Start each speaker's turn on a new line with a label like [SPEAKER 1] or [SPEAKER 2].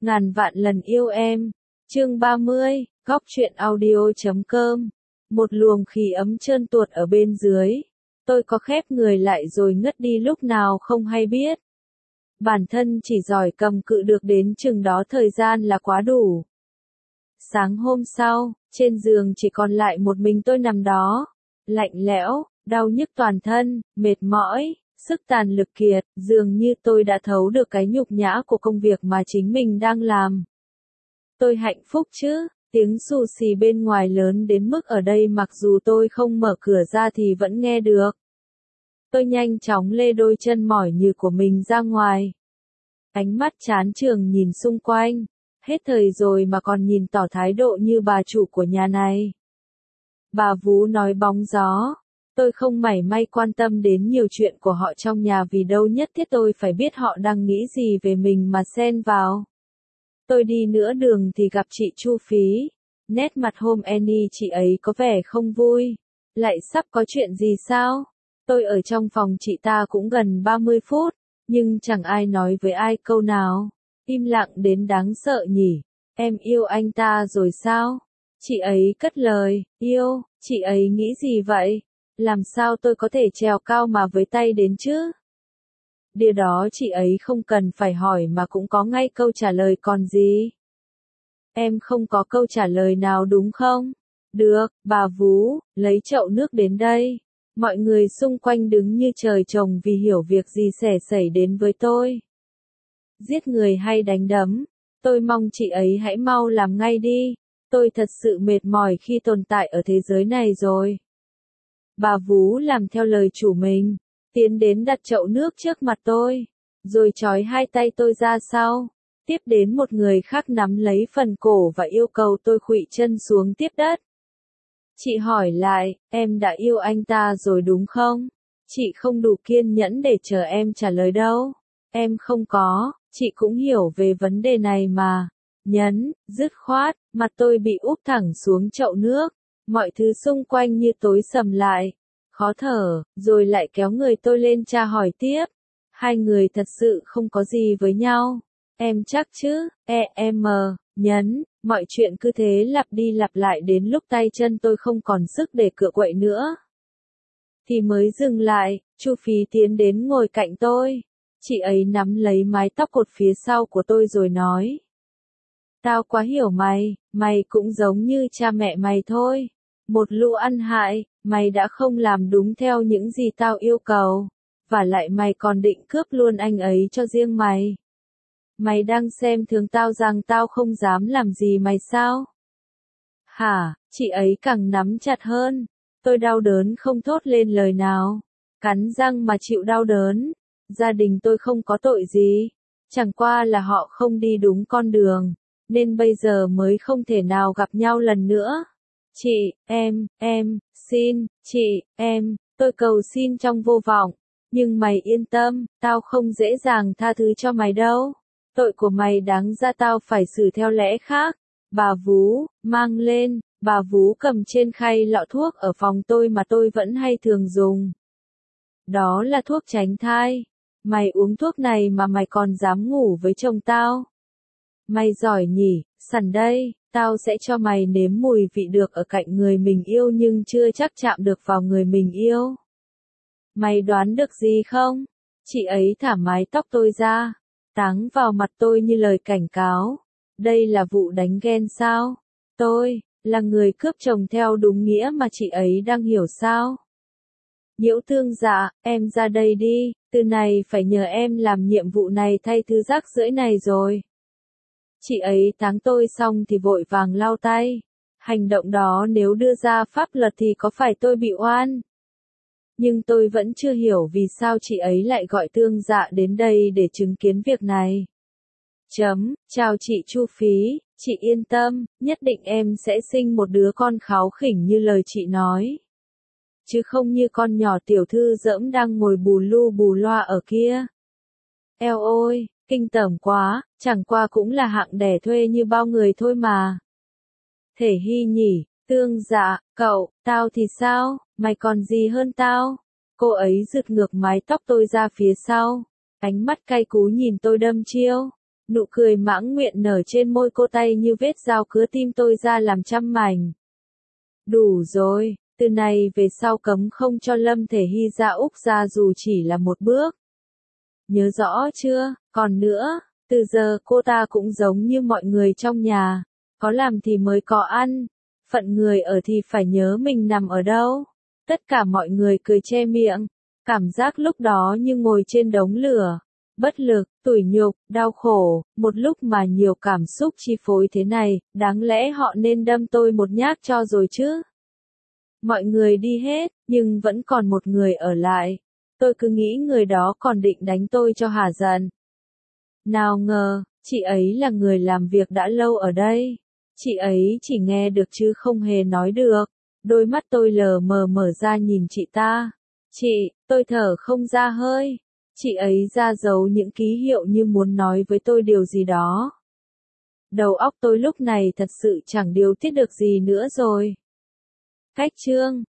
[SPEAKER 1] Ngàn vạn lần yêu em. Chương 30, góc truyện audio.com. Một luồng khí ấm trơn tuột ở bên dưới. Tôi có khép người lại rồi ngất đi lúc nào không hay biết. Bản thân chỉ giỏi cầm cự được đến chừng đó thời gian là quá đủ. Sáng hôm sau, trên giường chỉ còn lại một mình tôi nằm đó. Lạnh lẽo, đau nhức toàn thân, mệt mỏi, sức tàn lực kiệt, dường như tôi đã thấu được cái nhục nhã của công việc mà chính mình đang làm. Tôi hạnh phúc chứ, tiếng xù xì bên ngoài lớn đến mức ở đây mặc dù tôi không mở cửa ra thì vẫn nghe được. Tôi nhanh chóng lê đôi chân mỏi nhừ của mình ra ngoài. Ánh mắt chán chường nhìn xung quanh, hết thời rồi mà còn nhìn tỏ thái độ như bà chủ của nhà này. Bà vú nói bóng gió. Tôi không mảy may quan tâm đến nhiều chuyện của họ trong nhà vì đâu nhất thiết tôi phải biết họ đang nghĩ gì về mình mà xen vào. Tôi đi nửa đường thì gặp chị Chu Phí. Nét mặt hôm Annie chị ấy có vẻ không vui. Lại sắp có chuyện gì sao? Tôi ở trong phòng chị ta cũng gần 30 phút, nhưng chẳng ai nói với ai câu nào. Im lặng đến đáng sợ nhỉ. Em yêu anh ta rồi sao? Chị ấy cất lời, yêu, chị ấy nghĩ gì vậy? Làm sao tôi có thể trèo cao mà với tay đến chứ? Điều đó chị ấy không cần phải hỏi mà cũng có ngay câu trả lời còn gì. Em không có câu trả lời nào đúng không? Được, bà vú, lấy chậu nước đến đây. Mọi người xung quanh đứng như trời trồng vì hiểu việc gì xảy đến với tôi. Giết người hay đánh đấm? Tôi mong chị ấy hãy mau làm ngay đi. Tôi thật sự mệt mỏi khi tồn tại ở thế giới này rồi. Bà vú làm theo lời chủ mình, tiến đến đặt chậu nước trước mặt tôi, rồi trói hai tay tôi ra sau. Tiếp đến một người khác nắm lấy phần cổ và yêu cầu tôi khuỵu chân xuống tiếp đất. Chị hỏi lại, em đã yêu anh ta rồi đúng không? Chị không đủ kiên nhẫn để chờ em trả lời đâu. Em không có, chị cũng hiểu về vấn đề này mà. Nhấn, dứt khoát, mặt tôi bị úp thẳng xuống chậu nước. Mọi thứ xung quanh như tối sầm lại. Khó thở, rồi lại kéo người tôi lên tra hỏi tiếp. Hai người thật sự không có gì với nhau. Em chắc chứ, em nhấn, mọi chuyện cứ thế lặp đi lặp lại đến lúc tay chân tôi không còn sức để cựa quậy nữa. Thì mới dừng lại, Chu Phí tiến đến ngồi cạnh tôi. Chị ấy nắm lấy mái tóc cột phía sau của tôi rồi nói. Tao quá hiểu mày, mày cũng giống như cha mẹ mày thôi. Một lũ ăn hại, mày đã không làm đúng theo những gì tao yêu cầu. Và lại mày còn định cướp luôn anh ấy cho riêng mày. Mày đang xem thường tao rằng tao không dám làm gì mày sao? Hả, chị ấy càng nắm chặt hơn. Tôi đau đớn không thốt lên lời nào. Cắn răng mà chịu đau đớn. Gia đình tôi không có tội gì. Chẳng qua là họ không đi đúng con đường. Nên bây giờ mới không thể nào gặp nhau lần nữa. Chị, xin, chị, tôi cầu xin trong vô vọng. Nhưng mày yên tâm, tao không dễ dàng tha thứ cho mày đâu. Tội của mày đáng ra tao phải xử theo lẽ khác. Bà vú, mang lên, bà vú cầm trên khay lọ thuốc ở phòng tôi mà tôi vẫn hay thường dùng. Đó là thuốc tránh thai. Mày uống thuốc này mà mày còn dám ngủ với chồng tao. Mày giỏi nhỉ, sẵn đây, tao sẽ cho mày nếm mùi vị được ở cạnh người mình yêu nhưng chưa chắc chạm được vào người mình yêu. Mày đoán được gì không? Chị ấy thả mái tóc tôi ra, táng vào mặt tôi như lời cảnh cáo. Đây là vụ đánh ghen sao? Tôi, là người cướp chồng theo đúng nghĩa mà chị ấy đang hiểu sao? Nhiễu Tương dạ, em ra đây đi, từ này phải nhờ em làm nhiệm vụ này thay thứ rác rưởi này rồi. Chị ấy táng tôi xong thì vội vàng lau tay. Hành động đó nếu đưa ra pháp luật thì có phải tôi bị oan? Nhưng tôi vẫn chưa hiểu vì sao chị ấy lại gọi Tương dạ đến đây để chứng kiến việc này. Chào chị Chu Phí, chị yên tâm, nhất định em sẽ sinh một đứa con kháu khỉnh như lời chị nói. Chứ không như con nhỏ tiểu thư dẫm đang ngồi bù lu bù loa ở kia. Eo ôi, kinh tởm quá, chẳng qua cũng là hạng đẻ thuê như bao người thôi mà. Thể Hy nhỉ, Tương dạ, cậu, tao thì sao, mày còn gì hơn tao? Cô ấy giật ngược mái tóc tôi ra phía sau, ánh mắt cay cú nhìn tôi đâm chiêu. Nụ cười mãng nguyện nở trên môi cô, tay như vết dao cứa tim tôi ra làm trăm mảnh. Đủ rồi, từ này về sau cấm không cho Lâm Thể Hy ra Úc ra dù chỉ là một bước. Nhớ rõ chưa? Còn nữa, từ giờ cô ta cũng giống như mọi người trong nhà, có làm thì mới có ăn, phận người ở thì phải nhớ mình nằm ở đâu. Tất cả mọi người cười che miệng, cảm giác lúc đó như ngồi trên đống lửa, bất lực, tủi nhục, đau khổ, một lúc mà nhiều cảm xúc chi phối thế này, đáng lẽ họ nên đâm tôi một nhát cho rồi chứ. Mọi người đi hết, nhưng vẫn còn một người ở lại. Tôi cứ nghĩ người đó còn định đánh tôi cho hả giận. Nào ngờ, chị ấy là người làm việc đã lâu ở đây. Chị ấy chỉ nghe được chứ không hề nói được. Đôi mắt tôi lờ mờ mở ra nhìn chị ta. Chị, tôi thở không ra hơi. Chị ấy ra dấu những ký hiệu như muốn nói với tôi điều gì đó. Đầu óc tôi lúc này thật sự chẳng điều tiết được gì nữa rồi. Cách chương